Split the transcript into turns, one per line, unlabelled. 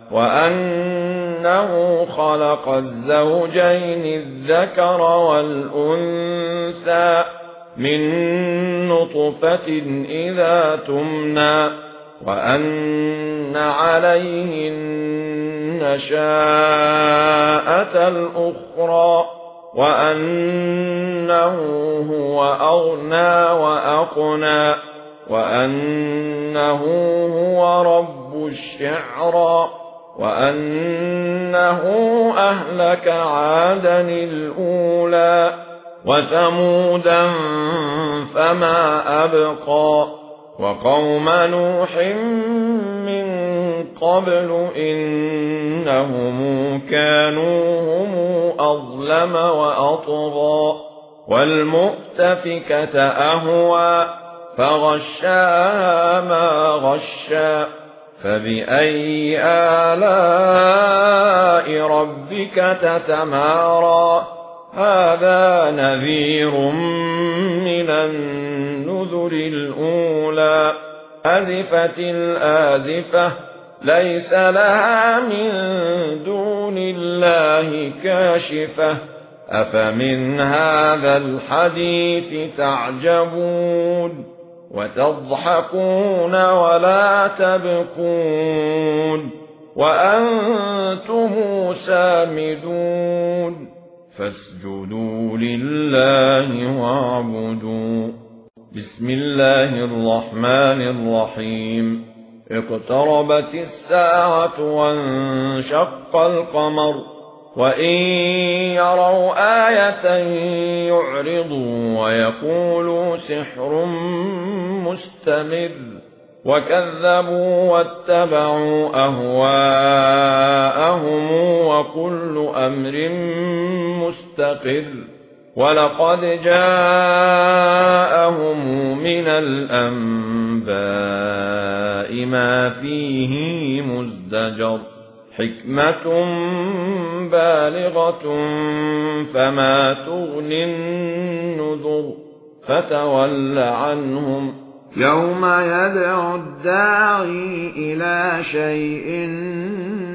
وأنه خلق الزوجين الذكر والأنثى من نطفة إذا تمنى وأن عليه النشاءة الأخرى وأنه هو أغنى وأقنى وأنه هو رب الشعرى وأنه أهلك عادا الأولى وثمودا فما أبقى وقوم نوح من قبل إنهم كانوا هم أظلم وأطغى والمؤتفكة أهوى فغشاها ما غشا فبأي آلاء ربك تتمارى هذا نذير من النذر الأولى أزفت الآزفة ليس لها من دون الله كاشفة أفمن هذا الحديث تعجبون وتضحكون ولا تبكون وأنتم سامدون فاسجدوا لله واعبدوا. بسم الله الرحمن الرحيم. اقتربت الساعة وانشق القمر وإن يروا آية يعرضوا ويقولوا سحر مستمر وكذبوا واتبعوا أهواءهم وكل أمر مستقر ولقد جاءهم من الأنباء ما فيه مزدجر حكمة بالغة فما تغني النذر فتول عنهم يوم يدعو الداعي إلى شيء